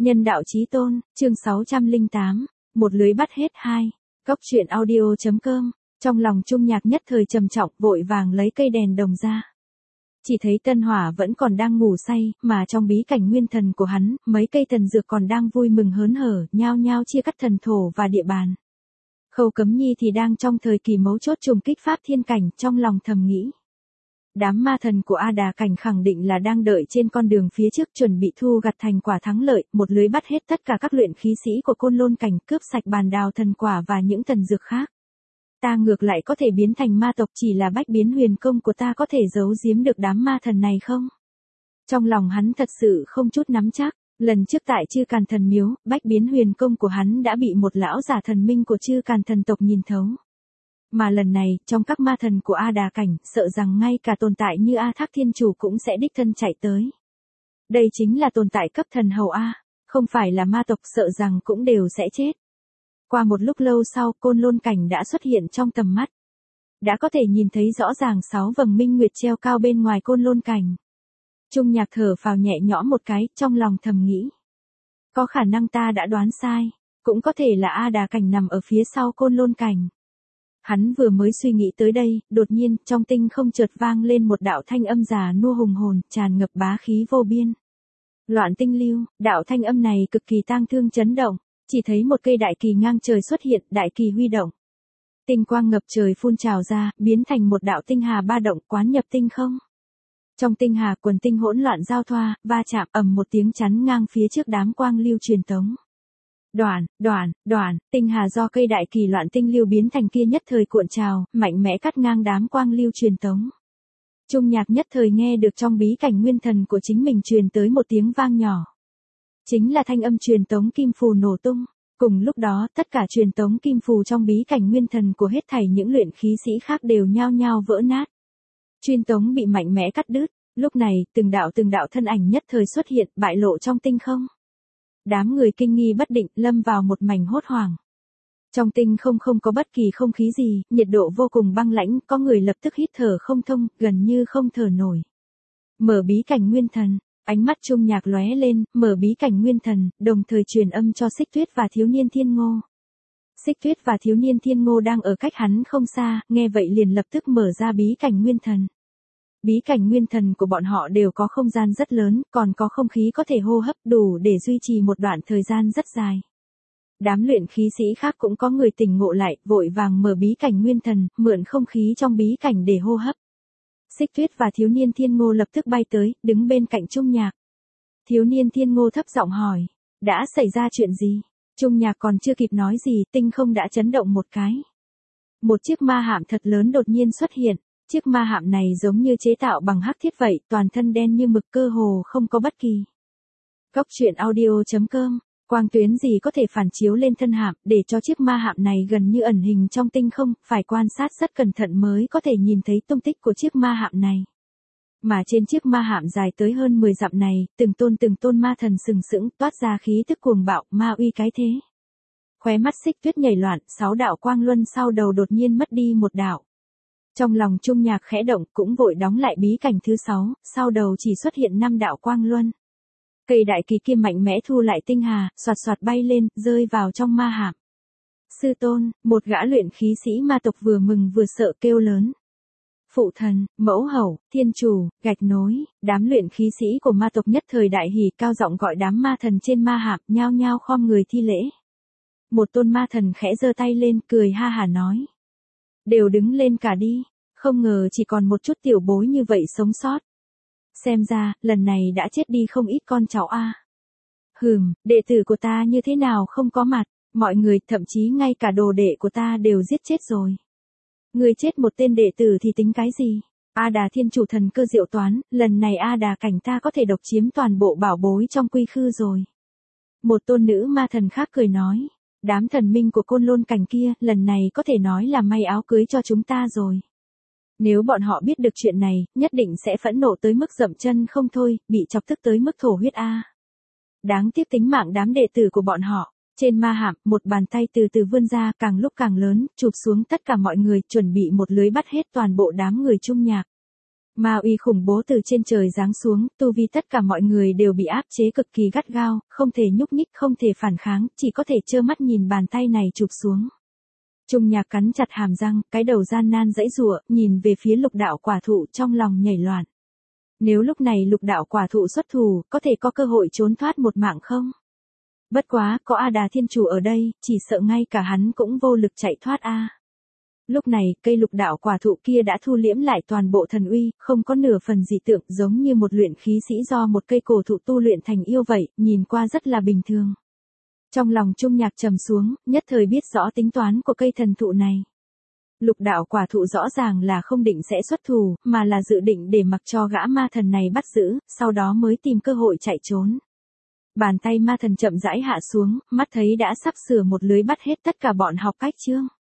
Nhân đạo chí tôn, chương 608, một lưới bắt hết 2. Cốc truyện audio.com. Trong lòng Trung Nhạc nhất thời trầm trọng, vội vàng lấy cây đèn đồng ra. Chỉ thấy Tân Hỏa vẫn còn đang ngủ say, mà trong bí cảnh nguyên thần của hắn, mấy cây thần dược còn đang vui mừng hớn hở, nhao nhao chia cắt thần thổ và địa bàn. Khâu Cấm Nhi thì đang trong thời kỳ mấu chốt trùng kích pháp thiên cảnh, trong lòng thầm nghĩ. Đám ma thần của A Đà Cảnh khẳng định là đang đợi trên con đường phía trước chuẩn bị thu gặt thành quả thắng lợi, một lưới bắt hết tất cả các luyện khí sĩ của Côn Lôn Cảnh, cướp sạch bàn đào thần quả và những thần dược khác. Ta ngược lại có thể biến thành ma tộc, chỉ là bách biến huyền công của ta có thể giấu giếm được đám ma thần này không? Trong lòng hắn thật sự không chút nắm chắc, lần trước tại Chư Càn Thần Miếu, bách biến huyền công của hắn đã bị một lão giả thần minh của Chư Càn Thần tộc nhìn thấu. Mà lần này, trong các ma thần của A Đà Cảnh, sợ rằng ngay cả tồn tại như A Thác Thiên Chủ cũng sẽ đích thân chạy tới. Đây chính là tồn tại cấp thần hầu A, không phải là ma tộc, sợ rằng cũng đều sẽ chết. Qua một lúc lâu sau, Côn Lôn Cảnh đã xuất hiện trong tầm mắt. Đã có thể nhìn thấy rõ ràng 6 vầng minh nguyệt treo cao bên ngoài Côn Lôn Cảnh. Trung Nhạc thở phào nhẹ nhõm một cái, trong lòng thầm nghĩ. Có khả năng ta đã đoán sai, cũng có thể là A Đà Cảnh nằm ở phía sau Côn Lôn Cảnh. Hắn vừa mới suy nghĩ tới đây, đột nhiên, trong tinh không chợt vang lên một đạo thanh âm già nua hùng hồn, tràn ngập bá khí vô biên. Loạn tinh lưu, đạo thanh âm này cực kỳ tang thương chấn động, chỉ thấy một cây đại kỳ ngang trời xuất hiện, đại kỳ huy động. Tinh quang ngập trời phun trào ra, biến thành một đạo tinh hà ba động quán nhập tinh không. Trong tinh hà quần tinh hỗn loạn giao thoa, va chạm ầm một tiếng chắn ngang phía trước đám quang lưu truyền tống. Đoạn, tinh hà do cây đại kỳ loạn tinh lưu biến thành kia nhất thời cuộn trào, mạnh mẽ cắt ngang đám quang lưu truyền tống. Trung Nhạc nhất thời nghe được trong bí cảnh nguyên thần của chính mình truyền tới một tiếng vang nhỏ. Chính là thanh âm truyền tống kim phù nổ tung. Cùng lúc đó, tất cả truyền tống kim phù trong bí cảnh nguyên thần của hết thảy những luyện khí sĩ khác đều nhao nhao vỡ nát. Truyền tống bị mạnh mẽ cắt đứt. Lúc này, từng đạo thân ảnh nhất thời xuất hiện, bại lộ trong tinh không. Đám người kinh nghi bất định, lâm vào một mảnh hốt hoảng. Trong tinh không có bất kỳ không khí gì, nhiệt độ vô cùng băng lãnh, có người lập tức hít thở không thông, gần như không thở nổi. Mở bí cảnh nguyên thần, ánh mắt Trung Nhạc lóe lên, mở bí cảnh nguyên thần, đồng thời truyền âm cho Xích Tuyết và Thiếu Niên Thiên Ngô. Xích Tuyết và Thiếu Niên Thiên Ngô đang ở cách hắn không xa, nghe vậy liền lập tức mở ra bí cảnh nguyên thần. Bí cảnh nguyên thần của bọn họ đều có không gian rất lớn, còn có không khí có thể hô hấp đủ để duy trì một đoạn thời gian rất dài. Đám luyện khí sĩ khác cũng có người tỉnh ngộ lại, vội vàng mở bí cảnh nguyên thần, mượn không khí trong bí cảnh để hô hấp. Xích Tuyết và Thiếu Niên Thiên Ngô lập tức bay tới, đứng bên cạnh Trung Nhạc. Thiếu Niên Thiên Ngô thấp giọng hỏi, đã xảy ra chuyện gì? Trung Nhạc còn chưa kịp nói gì, tinh không đã chấn động một cái. Một chiếc ma hạm thật lớn đột nhiên xuất hiện. Chiếc ma hạm này giống như chế tạo bằng hắc thiết vậy, toàn thân đen như mực, cơ hồ không có bất kỳ. Cốc truyện audio.com. Quang tuyến gì có thể phản chiếu lên thân hạm, để cho chiếc ma hạm này gần như ẩn hình trong tinh không, phải quan sát rất cẩn thận mới có thể nhìn thấy tung tích của chiếc ma hạm này. Mà trên chiếc ma hạm dài tới hơn 10 dặm này, từng tôn ma thần sừng sững, toát ra khí tức cuồng bạo, ma uy cái thế. Khóe mắt Xích Tuyết nhảy loạn, 6 đạo quang luân sau đầu đột nhiên mất đi một đạo. Trong lòng Trung Nhạc khẽ động, cũng vội đóng lại bí cảnh thứ 6, sau đầu chỉ xuất hiện 5 đạo quang luân. Cây đại kỳ kia mạnh mẽ thu lại tinh hà, xoạt bay lên, rơi vào trong ma hạm. Sư tôn, một gã luyện khí sĩ ma tộc vừa mừng vừa sợ kêu lớn. Phụ thần, mẫu hậu, thiên chủ, gạch nối, đám luyện khí sĩ của ma tộc nhất thời đại hỉ, cao giọng gọi đám ma thần trên ma hạm, nhao nhao khom người thi lễ. Một tôn ma thần khẽ giơ tay lên, cười ha hả nói. Đều đứng lên cả đi, không ngờ chỉ còn một chút tiểu bối như vậy sống sót. Xem ra, lần này đã chết đi không ít con cháu a. Đệ tử của ta như thế nào không có mặt, mọi người, thậm chí ngay cả đồ đệ của ta đều giết chết rồi. Người chết một tên đệ tử thì tính cái gì? A Đà Thiên Chủ thần cơ diệu toán, lần này A Đà Cảnh ta có thể độc chiếm toàn bộ bảo bối trong quy khư rồi. Một tôn nữ ma thần khác cười nói. Đám thần minh của Côn Lôn Cảnh kia, lần này có thể nói là may áo cưới cho chúng ta rồi. Nếu bọn họ biết được chuyện này, nhất định sẽ phẫn nộ tới mức dậm chân không thôi, bị chọc tức tới mức thổ huyết a. Đáng tiếc tính mạng đám đệ tử của bọn họ. Trên ma hạm, một bàn tay từ từ vươn ra, càng lúc càng lớn, chụp xuống tất cả mọi người, chuẩn bị một lưới bắt hết toàn bộ đám người Trung Nhạc. Ma uy khủng bố từ trên trời giáng xuống, tu vi tất cả mọi người đều bị áp chế cực kỳ gắt gao, không thể nhúc nhích, không thể phản kháng, chỉ có thể trơ mắt nhìn bàn tay này chụp xuống. Trung Nhạc cắn chặt hàm răng, cái đầu gian nan giãy giụa, nhìn về phía Lục Đạo Quả Thụ trong lòng nhảy loạn. Nếu lúc này Lục Đạo Quả Thụ xuất thủ, có thể có cơ hội trốn thoát một mạng không? Bất quá, có A Đà Thiên Chủ ở đây, chỉ sợ ngay cả hắn cũng vô lực chạy thoát a. Lúc này, cây Lục Đạo Quả Thụ kia đã thu liễm lại toàn bộ thần uy, không có nửa phần dị tượng, giống như một luyện khí sĩ do một cây cổ thụ tu luyện thành yêu vậy, nhìn qua rất là bình thường. Trong lòng Trung Nhạc trầm xuống, nhất thời biết rõ tính toán của cây thần thụ này. Lục Đạo Quả Thụ rõ ràng là không định sẽ xuất thủ, mà là dự định để mặc cho gã ma thần này bắt giữ, sau đó mới tìm cơ hội chạy trốn. Bàn tay ma thần chậm rãi hạ xuống, mắt thấy đã sắp sửa một lưới bắt hết tất cả bọn học cách chương.